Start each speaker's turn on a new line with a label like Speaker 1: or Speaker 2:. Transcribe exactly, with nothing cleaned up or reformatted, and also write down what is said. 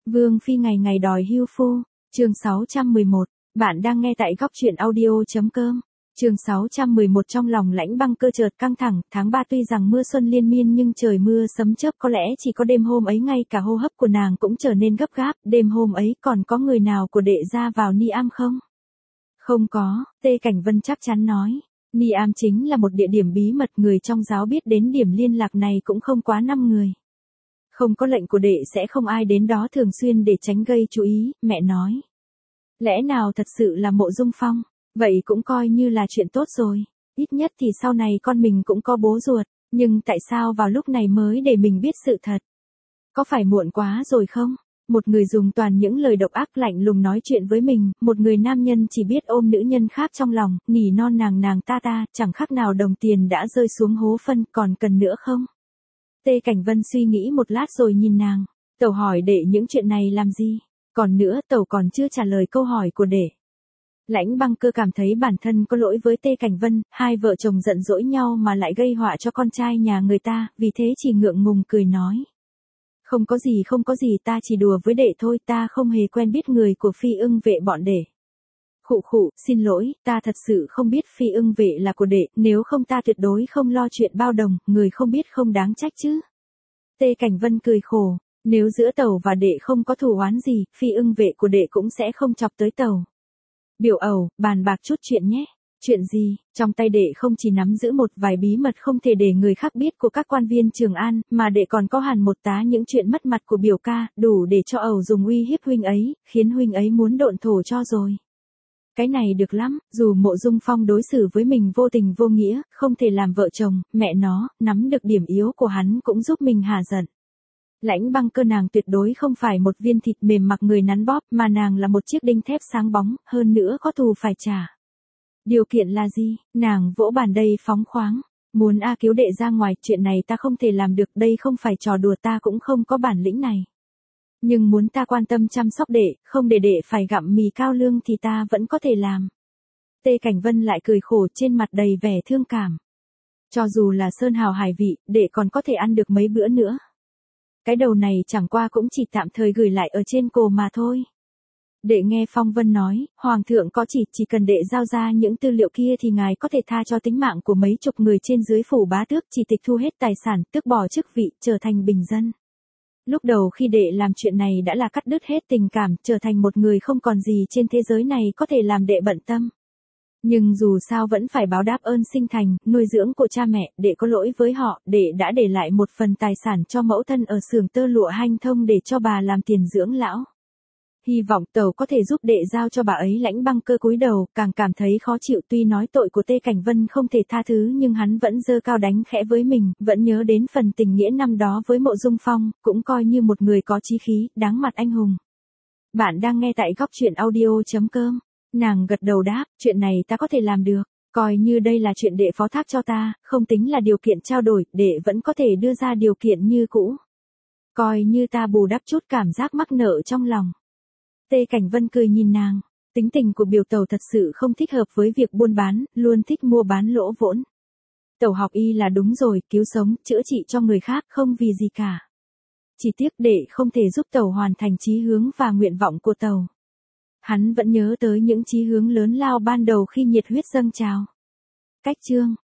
Speaker 1: Vương phi ngày ngày đòi hưu phu, chương sáu trăm mười một, bạn đang nghe tại góc truyện audio.com. Chương sáu trăm mười một trong lòng Lãnh Băng Cơ chợt căng thẳng, tháng ba tuy rằng mưa xuân liên miên nhưng trời mưa sấm chớp, có lẽ chỉ có đêm hôm ấy ngay cả hô hấp của nàng cũng trở nên gấp gáp, đêm hôm ấy còn có người nào của đệ ra vào Ni Am không? Không có, Tê Cảnh Vân chắc chắn nói. Ni Am chính là một địa điểm bí mật, người trong giáo biết đến điểm liên lạc này cũng không quá năm người. Không có lệnh của đệ sẽ không ai đến đó thường xuyên để tránh gây chú ý, mẹ nói. Lẽ nào thật sự là Mộ Dung Phong? Vậy cũng coi như là chuyện tốt rồi. Ít nhất thì sau này con mình cũng có bố ruột. Nhưng tại sao vào lúc này mới để mình biết sự thật? Có phải muộn quá rồi không? Một người dùng toàn những lời độc ác lạnh lùng nói chuyện với mình, một người nam nhân chỉ biết ôm nữ nhân khác trong lòng, nỉ non nàng nàng ta ta, chẳng khác nào đồng tiền đã rơi xuống hố phân, còn cần nữa không? Tê Cảnh Vân suy nghĩ một lát rồi nhìn nàng. Tẩu hỏi đệ những chuyện này làm gì? Còn nữa, tẩu còn chưa trả lời câu hỏi của đệ. Lãnh Băng Cơ cảm thấy bản thân có lỗi với Tê Cảnh Vân, hai vợ chồng giận dỗi nhau mà lại gây họa cho con trai nhà người ta, vì thế chỉ ngượng ngùng cười nói. Không có gì không có gì, ta chỉ đùa với đệ thôi, ta không hề quen biết người của Phi Ưng Vệ bọn đệ. Khụ khụ, xin lỗi, ta thật sự không biết Phi Ưng Vệ là của đệ, nếu không ta tuyệt đối không lo chuyện bao đồng, người không biết không đáng trách chứ. Tê Cảnh Vân cười khổ, nếu giữa tẩu và đệ không có thù oán gì, Phi Ưng Vệ của đệ cũng sẽ không chọc tới tẩu. Biểu ẩu, bàn bạc chút chuyện nhé. Chuyện gì? Trong tay đệ không chỉ nắm giữ một vài bí mật không thể để người khác biết của các quan viên Trường An, mà đệ còn có hẳn một tá những chuyện mất mặt của biểu ca, đủ để cho ẩu dùng uy hiếp huynh ấy, khiến huynh ấy muốn độn thổ cho rồi. Cái này được lắm, dù Mộ Dung Phong đối xử với mình vô tình vô nghĩa, không thể làm vợ chồng, mẹ nó, nắm được điểm yếu của hắn cũng giúp mình hả giận. Lãnh Băng Cơ nàng tuyệt đối không phải một viên thịt mềm mặc người nắn bóp, mà nàng là một chiếc đinh thép sáng bóng, hơn nữa có thù phải trả. Điều kiện là gì? Nàng vỗ bàn đây phóng khoáng. Muốn A cứu đệ ra ngoài, chuyện này ta không thể làm được, đây không phải trò đùa, ta cũng không có bản lĩnh này. Nhưng muốn ta quan tâm chăm sóc đệ, không để đệ phải gặm mì cao lương thì ta vẫn có thể làm. Tê Cảnh Vân lại cười khổ, trên mặt đầy vẻ thương cảm. Cho dù là sơn hào hải vị, đệ còn có thể ăn được mấy bữa nữa. Cái đầu này chẳng qua cũng chỉ tạm thời gửi lại ở trên cổ mà thôi. Đệ nghe Phong Vân nói, Hoàng thượng có chỉ, chỉ cần đệ giao ra những tư liệu kia thì ngài có thể tha cho tính mạng của mấy chục người trên dưới phủ bá tước, chỉ tịch thu hết tài sản, tước bỏ chức vị, trở thành bình dân. Lúc đầu khi đệ làm chuyện này đã là cắt đứt hết tình cảm, trở thành một người không còn gì trên thế giới này có thể làm đệ bận tâm. Nhưng dù sao vẫn phải báo đáp ơn sinh thành, nuôi dưỡng của cha mẹ, đệ có lỗi với họ, đệ đã để lại một phần tài sản cho mẫu thân ở xưởng tơ lụa hanh thông để cho bà làm tiền dưỡng lão. Hy vọng tẩu có thể giúp đệ giao cho bà ấy. Lãnh Băng Cơ cúi đầu, càng cảm thấy khó chịu, tuy nói tội của Tê Cảnh Vân không thể tha thứ nhưng hắn vẫn giơ cao đánh khẽ với mình, vẫn nhớ đến phần tình nghĩa năm đó với Mộ Dung Phong, cũng coi như một người có chí khí, đáng mặt anh hùng. Bạn đang nghe tại góc truyện audio.com. Nàng gật đầu đáp, chuyện này ta có thể làm được, coi như đây là chuyện đệ phó thác cho ta, không tính là điều kiện trao đổi, đệ vẫn có thể đưa ra điều kiện như cũ. Coi như ta bù đắp chút cảm giác mắc nợ trong lòng. Tê Cảnh Vân cười nhìn nàng, tính tình của biểu tẩu thật sự không thích hợp với việc buôn bán, luôn thích mua bán lỗ vốn. Tẩu học y là đúng rồi, cứu sống, chữa trị cho người khác không vì gì cả. Chỉ tiếc đệ không thể giúp tẩu hoàn thành chí hướng và nguyện vọng của tẩu. Hắn vẫn nhớ tới những chí hướng lớn lao ban đầu khi nhiệt huyết dâng trào. Cách chương